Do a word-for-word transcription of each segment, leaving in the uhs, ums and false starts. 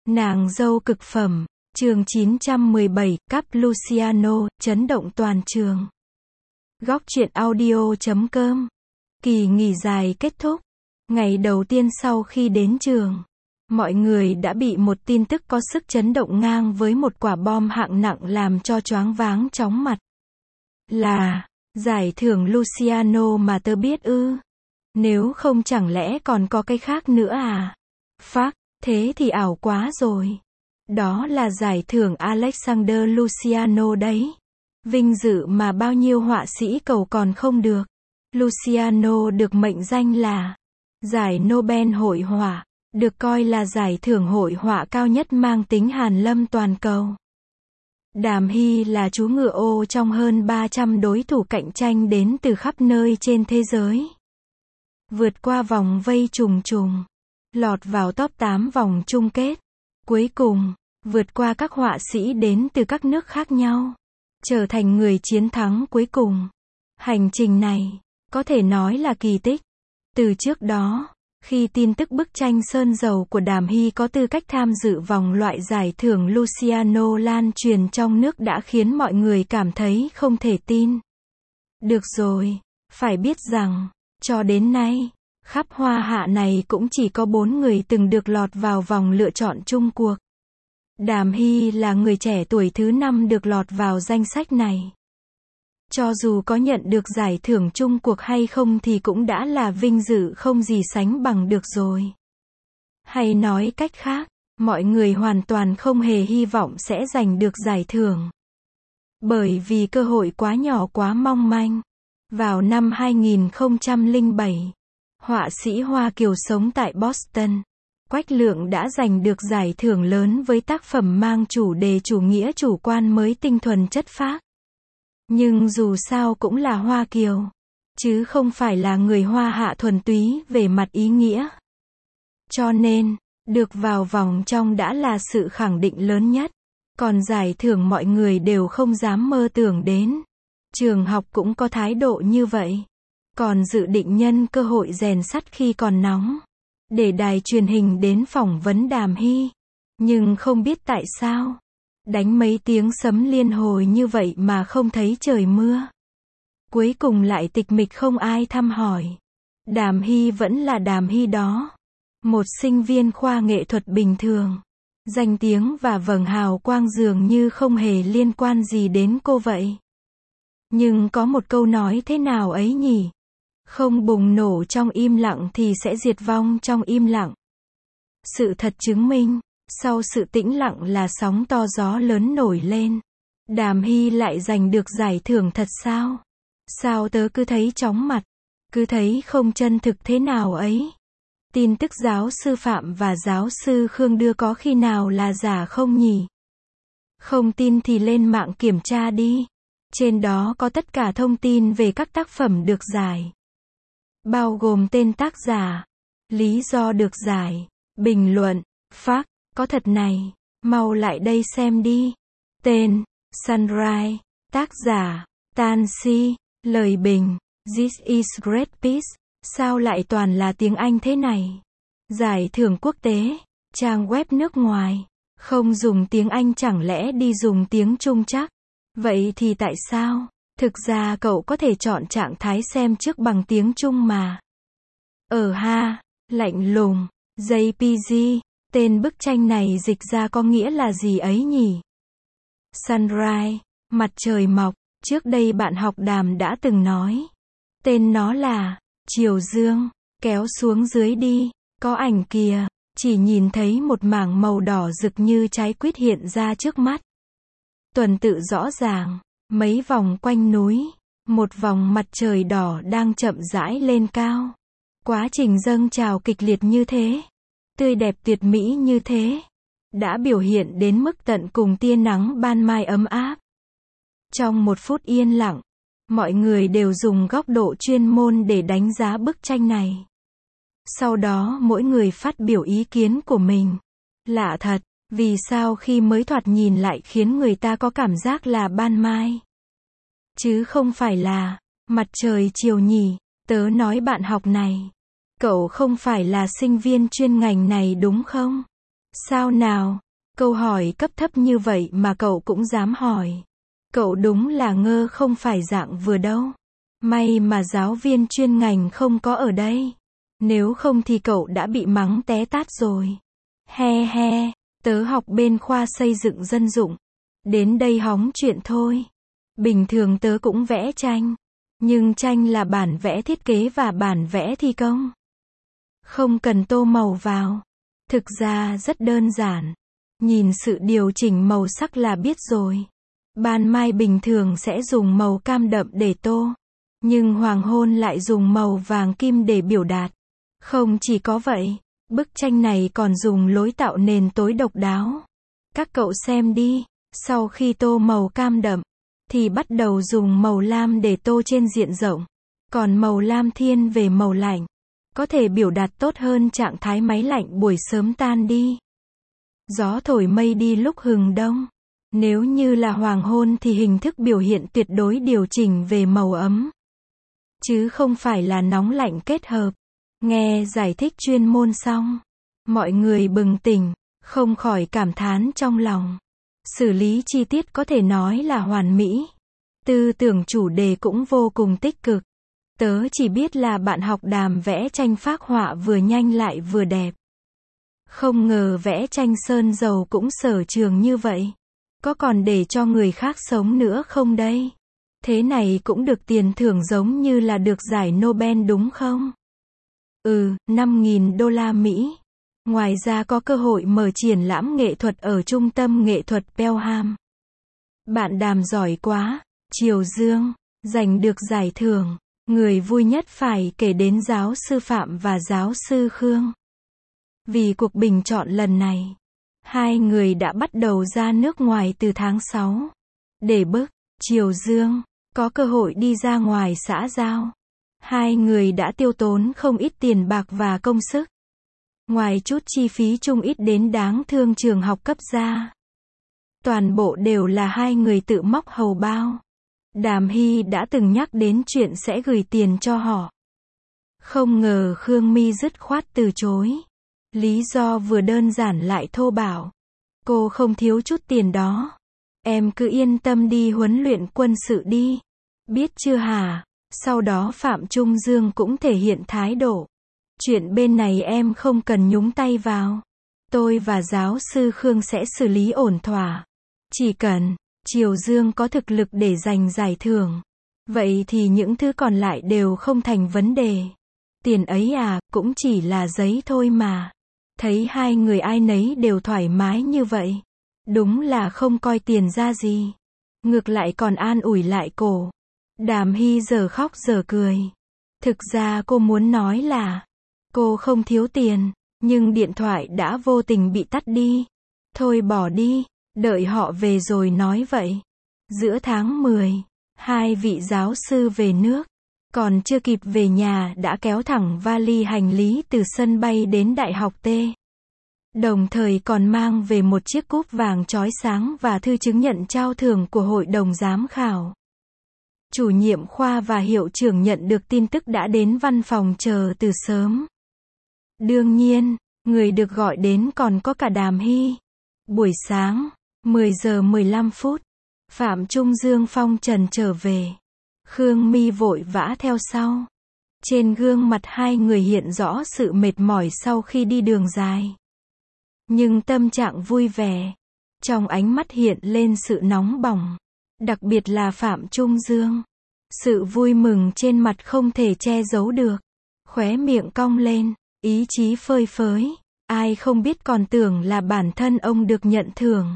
Nàng dâu cực phẩm, chương chín trăm mười bảy, cắp Luciano, chấn động toàn trường. Góc truyện audio chấm com. Kỳ nghỉ dài kết thúc. Ngày đầu tiên sau khi đến trường, mọi người đã bị một tin tức có sức chấn động ngang với một quả bom hạng nặng làm cho choáng váng chóng mặt. Là giải thưởng Luciano mà tớ biết ư? Nếu không chẳng lẽ còn có cái khác nữa à? Phác, thế thì ảo quá rồi. Đó là giải thưởng Alexander Luciano đấy. Vinh dự mà bao nhiêu họa sĩ cầu còn không được. Luciano được mệnh danh là giải Nobel hội họa, được coi là giải thưởng hội họa cao nhất mang tính hàn lâm toàn cầu. Đàm Hy là chú ngựa ô trong hơn ba trăm đối thủ cạnh tranh đến từ khắp nơi trên thế giới. Vượt qua vòng vây trùng trùng, lọt vào top tám vòng chung kết. Cuối cùng, vượt qua các họa sĩ đến từ các nước khác nhau, trở thành người chiến thắng cuối cùng. Hành trình này, có thể nói là kỳ tích. Từ trước đó, khi tin tức bức tranh sơn dầu của Đàm Hy có tư cách tham dự vòng loại giải thưởng Luciano lan truyền trong nước đã khiến mọi người cảm thấy không thể tin. Được rồi, phải biết rằng, cho đến nay, khắp hoa hạ này cũng chỉ có bốn người từng được lọt vào vòng lựa chọn chung cuộc. Đàm Hy là người trẻ tuổi thứ năm được lọt vào danh sách này. Cho dù có nhận được giải thưởng chung cuộc hay không thì cũng đã là vinh dự không gì sánh bằng được rồi. Hay nói cách khác, mọi người hoàn toàn không hề hy vọng sẽ giành được giải thưởng. Bởi vì cơ hội quá nhỏ quá mong manh. Vào năm hai nghìn không trăm lẻ bảy, họa sĩ Hoa Kiều sống tại Boston, Quách Lượng đã giành được giải thưởng lớn với tác phẩm mang chủ đề chủ nghĩa chủ quan mới tinh thuần chất phác. Nhưng dù sao cũng là Hoa Kiều, chứ không phải là người Hoa hạ thuần túy về mặt ý nghĩa. Cho nên, được vào vòng trong đã là sự khẳng định lớn nhất. Còn giải thưởng mọi người đều không dám mơ tưởng đến. Trường học cũng có thái độ như vậy. Còn dự định nhân cơ hội rèn sắt khi còn nóng, để đài truyền hình đến phỏng vấn Đàm Hy. Nhưng không biết tại sao, đánh mấy tiếng sấm liên hồi như vậy mà không thấy trời mưa. Cuối cùng lại tịch mịch không ai thăm hỏi. Đàm Hy vẫn là Đàm Hy đó. Một sinh viên khoa nghệ thuật bình thường. Danh tiếng và vầng hào quang dường như không hề liên quan gì đến cô vậy. Nhưng có một câu nói thế nào ấy nhỉ? Không bùng nổ trong im lặng thì sẽ diệt vong trong im lặng. Sự thật chứng minh, sau sự tĩnh lặng là sóng to gió lớn nổi lên. Đàm Hy lại giành được giải thưởng thật sao? Sao tớ cứ thấy chóng mặt, cứ thấy không chân thực thế nào ấy? Tin tức giáo sư Phạm và giáo sư Khương đưa có khi nào là giả không nhỉ? Không tin thì lên mạng kiểm tra đi. Trên đó có tất cả thông tin về các tác phẩm được giải. Bao gồm tên tác giả, lý do được giải, bình luận, phác, có thật này, mau lại đây xem đi. Tên, Sunrise, tác giả, Tansy, lời bình, This is great piece, sao lại toàn là tiếng Anh thế này? Giải thưởng quốc tế, trang web nước ngoài, không dùng tiếng Anh chẳng lẽ đi dùng tiếng Trung chắc? Vậy thì tại sao? Thực ra cậu có thể chọn trạng thái xem trước bằng tiếng Trung mà. Ờ ha, lạnh lùng, jê pê giê, tên bức tranh này dịch ra có nghĩa là gì ấy nhỉ? Sunrise, mặt trời mọc, trước đây bạn học Đàm đã từng nói. Tên nó là, chiều dương, kéo xuống dưới đi, có ảnh kìa, chỉ nhìn thấy một mảng màu đỏ rực như trái quýt hiện ra trước mắt. Tuần tự rõ ràng. Mấy vòng quanh núi, một vòng mặt trời đỏ đang chậm rãi lên cao. Quá trình dâng trào kịch liệt như thế, tươi đẹp tuyệt mỹ như thế, đã biểu hiện đến mức tận cùng tia nắng ban mai ấm áp. Trong một phút yên lặng, mọi người đều dùng góc độ chuyên môn để đánh giá bức tranh này. Sau đó mỗi người phát biểu ý kiến của mình. Lạ thật. Vì sao khi mới thoạt nhìn lại khiến người ta có cảm giác là ban mai? Chứ không phải là mặt trời chiều nhỉ? Tớ nói bạn học này, cậu không phải là sinh viên chuyên ngành này đúng không? Sao nào? Câu hỏi cấp thấp như vậy mà cậu cũng dám hỏi. Cậu đúng là ngơ không phải dạng vừa đâu. May mà giáo viên chuyên ngành không có ở đây. Nếu không thì cậu đã bị mắng té tát rồi. He he, tớ học bên khoa xây dựng dân dụng. Đến đây hóng chuyện thôi. Bình thường tớ cũng vẽ tranh. Nhưng tranh là bản vẽ thiết kế và bản vẽ thi công. Không cần tô màu vào. Thực ra rất đơn giản. Nhìn sự điều chỉnh màu sắc là biết rồi. Ban mai bình thường sẽ dùng màu cam đậm để tô. Nhưng hoàng hôn lại dùng màu vàng kim để biểu đạt. Không chỉ có vậy, bức tranh này còn dùng lối tạo nền tối độc đáo. Các cậu xem đi, sau khi tô màu cam đậm, thì bắt đầu dùng màu lam để tô trên diện rộng. Còn màu lam thiên về màu lạnh, có thể biểu đạt tốt hơn trạng thái máy lạnh buổi sớm tan đi. Gió thổi mây đi lúc hừng đông. Nếu như là hoàng hôn thì hình thức biểu hiện tuyệt đối điều chỉnh về màu ấm. Chứ không phải là nóng lạnh kết hợp. Nghe giải thích chuyên môn xong, mọi người bừng tỉnh, không khỏi cảm thán trong lòng. Xử lý chi tiết có thể nói là hoàn mỹ. Tư tưởng chủ đề cũng vô cùng tích cực. Tớ chỉ biết là bạn học Đàm vẽ tranh phác họa vừa nhanh lại vừa đẹp. Không ngờ vẽ tranh sơn dầu cũng sở trường như vậy. Có còn để cho người khác sống nữa không đây? Thế này cũng được tiền thưởng giống như là được giải Nobel đúng không? Ừ, năm nghìn đô la Mỹ. Ngoài ra có cơ hội mở triển lãm nghệ thuật ở Trung tâm Nghệ thuật Pelham. Bạn Đàm giỏi quá. Triều Dương, giành được giải thưởng. Người vui nhất phải kể đến giáo sư Phạm và giáo sư Khương. Vì cuộc bình chọn lần này, hai người đã bắt đầu ra nước ngoài từ tháng sáu. Để bức Triều Dương có cơ hội đi ra ngoài xã giao. Hai người đã tiêu tốn không ít tiền bạc và công sức. Ngoài chút chi phí chung ít đến đáng thương trường học cấp ra. Toàn bộ đều là hai người tự móc hầu bao. Đàm Hy đã từng nhắc đến chuyện sẽ gửi tiền cho họ. Không ngờ Khương My dứt khoát từ chối. Lý do vừa đơn giản lại thô bạo. Cô không thiếu chút tiền đó. Em cứ yên tâm đi huấn luyện quân sự đi. Biết chưa hả? Sau đó Phạm Trung Dương cũng thể hiện thái độ. Chuyện bên này em không cần nhúng tay vào. Tôi và giáo sư Khương sẽ xử lý ổn thỏa. Chỉ cần Triều Dương có thực lực để giành giải thưởng. Vậy thì những thứ còn lại đều không thành vấn đề. Tiền ấy à, cũng chỉ là giấy thôi mà. Thấy hai người ai nấy đều thoải mái như vậy. Đúng là không coi tiền ra gì. Ngược lại còn an ủi lại cổ. Đàm Hy giờ khóc giờ cười. Thực ra cô muốn nói là cô không thiếu tiền, nhưng điện thoại đã vô tình bị tắt đi. Thôi bỏ đi, đợi họ về rồi nói vậy. Giữa tháng mười, hai vị giáo sư về nước. Còn chưa kịp về nhà đã kéo thẳng vali hành lý từ sân bay đến Đại học T. Đồng thời còn mang về một chiếc cúp vàng chói sáng và thư chứng nhận trao thưởng của hội đồng giám khảo. Chủ nhiệm khoa và hiệu trưởng nhận được tin tức đã đến văn phòng chờ từ sớm. Đương nhiên, người được gọi đến còn có cả Đàm Hy. Buổi sáng, mười giờ mười lăm phút, Phạm Trung Dương phong trần trở về. Khương My vội vã theo sau. Trên gương mặt hai người hiện rõ sự mệt mỏi sau khi đi đường dài. Nhưng tâm trạng vui vẻ. Trong ánh mắt hiện lên sự nóng bỏng. Đặc biệt là Phạm Trung Dương. Sự vui mừng trên mặt không thể che giấu được. Khóe miệng cong lên, ý chí phơi phới. Ai không biết còn tưởng là bản thân ông được nhận thưởng.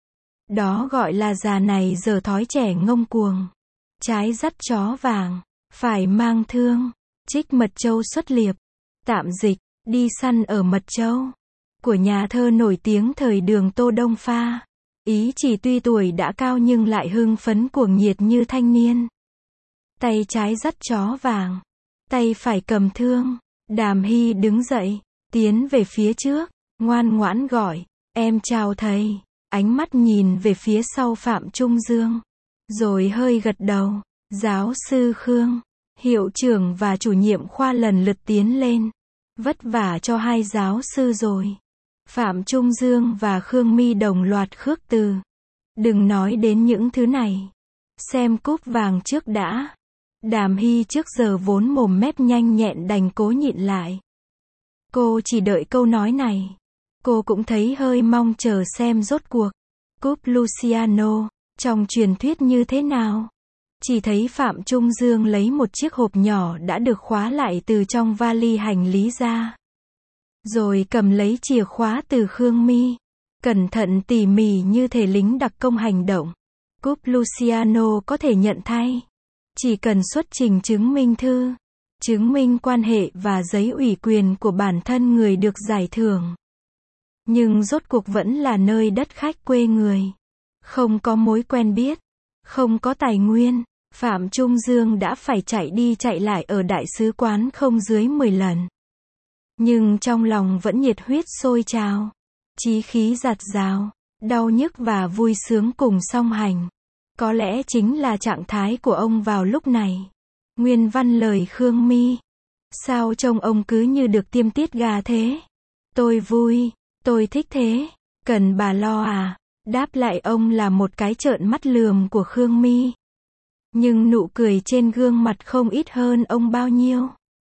Đó gọi là già này giờ thói trẻ ngông cuồng. Trái dắt chó vàng, phải mang thương. Trích Mật Châu xuất liệp. Tạm dịch, đi săn ở Mật Châu. Của nhà thơ nổi tiếng thời Đường Tô Đông Pha. Ý chỉ tuy tuổi đã cao nhưng lại hưng phấn cuồng nhiệt như thanh niên. Tay trái dắt chó vàng, tay phải cầm thương. Đàm Hy đứng dậy, tiến về phía trước, ngoan ngoãn gọi, em chào thầy. Ánh mắt nhìn về phía sau Phạm Trung Dương, rồi hơi gật đầu. Giáo sư Khương, hiệu trưởng và chủ nhiệm khoa lần lượt tiến lên. Vất vả cho hai giáo sư rồi. Phạm Trung Dương và Khương My đồng loạt khước từ. Đừng nói đến những thứ này. Xem cúp vàng trước đã. Đàm Hy trước giờ vốn mồm mép nhanh nhẹn đành cố nhịn lại. Cô chỉ đợi câu nói này. Cô cũng thấy hơi mong chờ xem rốt cuộc cúp Luciano trong truyền thuyết như thế nào. Chỉ thấy Phạm Trung Dương lấy một chiếc hộp nhỏ đã được khóa lại từ trong vali hành lý ra. Rồi cầm lấy chìa khóa từ Khương My. Cẩn thận tỉ mỉ như thể lính đặc công hành động. Cúp Luciano có thể nhận thay. Chỉ cần xuất trình chứng minh thư, chứng minh quan hệ và giấy ủy quyền của bản thân người được giải thưởng. Nhưng rốt cuộc vẫn là nơi đất khách quê người. Không có mối quen biết, không có tài nguyên. Phạm Trung Dương đã phải chạy đi chạy lại ở đại sứ quán không dưới mười lần. Nhưng trong lòng vẫn nhiệt huyết sôi trào. Chí khí dạt dào, đau nhức và vui sướng cùng song hành. Có lẽ chính là trạng thái của ông vào lúc này. Nguyên văn lời Khương My. Sao trông ông cứ như được tiêm tiết gà thế? Tôi vui, tôi thích thế. Cần bà lo à? Đáp lại ông là một cái trợn mắt lườm của Khương My. Nhưng nụ cười trên gương mặt không ít hơn ông bao nhiêu.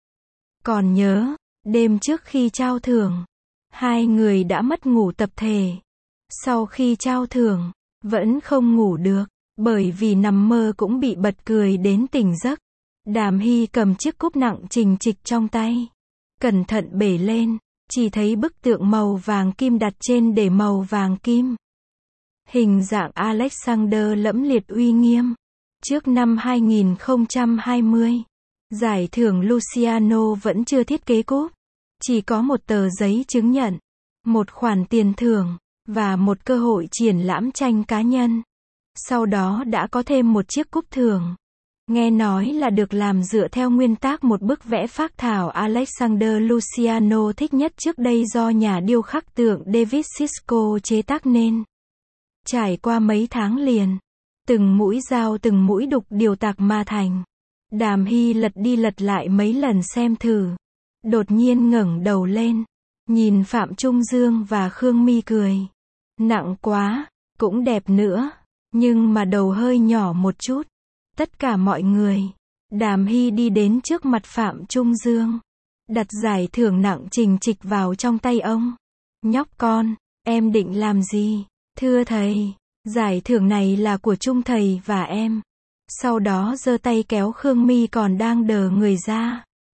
Còn nhớ, đêm trước khi trao thưởng, hai người đã mất ngủ tập thể. Sau khi trao thưởng, vẫn không ngủ được, bởi vì nằm mơ cũng bị bật cười đến tỉnh giấc. Đàm Hy cầm chiếc cúp nặng trình trịch trong tay. Cẩn thận bể lên, chỉ thấy bức tượng màu vàng kim đặt trên để màu vàng kim. Hình dạng Alexander lẫm liệt uy nghiêm. Trước năm hai nghìn không trăm hai mươi, giải thưởng Luciano vẫn chưa thiết kế cúp. Chỉ có một tờ giấy chứng nhận, một khoản tiền thưởng, và một cơ hội triển lãm tranh cá nhân. Sau đó đã có thêm một chiếc cúp thưởng. Nghe nói là được làm dựa theo nguyên tác một bức vẽ phác thảo Alexander Luciano thích nhất trước đây do nhà điêu khắc tượng David Sisko chế tác nên. Trải qua mấy tháng liền, từng mũi dao từng mũi đục điều tạc mà thành. Đàm Hy lật đi lật lại mấy lần xem thử. Đột nhiên ngẩng đầu lên, nhìn Phạm Trung Dương và Khương My cười. Nặng quá, cũng đẹp nữa, nhưng mà đầu hơi nhỏ một chút. Tất cả mọi người. Đàm Hy đi đến trước mặt Phạm Trung Dương, đặt giải thưởng nặng trình trịch vào trong tay ông. Nhóc con, em định làm gì? Thưa thầy, giải thưởng này là của Trung thầy và em. Sau đó giơ tay kéo Khương My còn đang đờ người ra.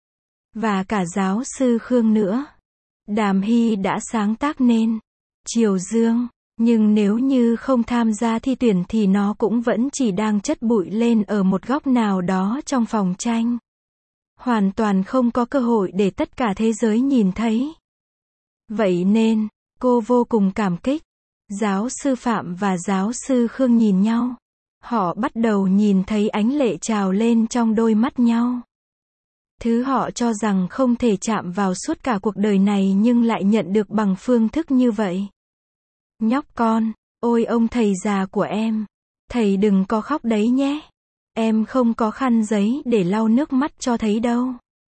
Và cả giáo sư Khương nữa. Đàm Hy đã sáng tác nên Triều Dương, nhưng nếu như không tham gia thi tuyển thì nó cũng vẫn chỉ đang chất bụi lên ở một góc nào đó trong phòng tranh. Hoàn toàn không có cơ hội để tất cả thế giới nhìn thấy. Vậy nên, cô vô cùng cảm kích. Giáo sư Phạm và giáo sư Khương nhìn nhau. Họ bắt đầu nhìn thấy ánh lệ trào lên trong đôi mắt nhau. Thứ họ cho rằng không thể chạm vào suốt cả cuộc đời này nhưng lại nhận được bằng phương thức như vậy. Nhóc con, ôi ông thầy già của em. Thầy đừng có khóc đấy nhé. Em không có khăn giấy để lau nước mắt cho thấy đâu.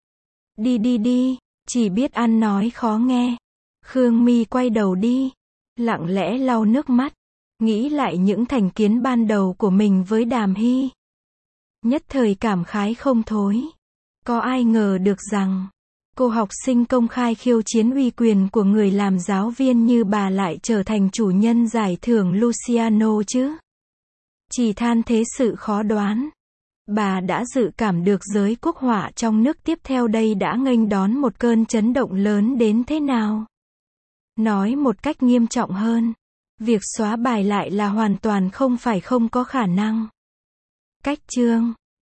Đi đi đi, chỉ biết ăn nói khó nghe. Khương My quay đầu đi, lặng lẽ lau nước mắt, nghĩ lại những thành kiến ban đầu của mình với Đàm Hy. Nhất thời cảm khái không thôi. Có ai ngờ được rằng, cô học sinh công khai khiêu chiến uy quyền của người làm giáo viên như bà lại trở thành chủ nhân giải thưởng Luciano chứ? Chỉ than thế sự khó đoán. Bà đã dự cảm được giới quốc họa trong nước tiếp theo đây đã nghênh đón một cơn chấn động lớn đến thế nào. Nói một cách nghiêm trọng hơn, việc xóa bài lại là hoàn toàn không phải không có khả năng. Cách chương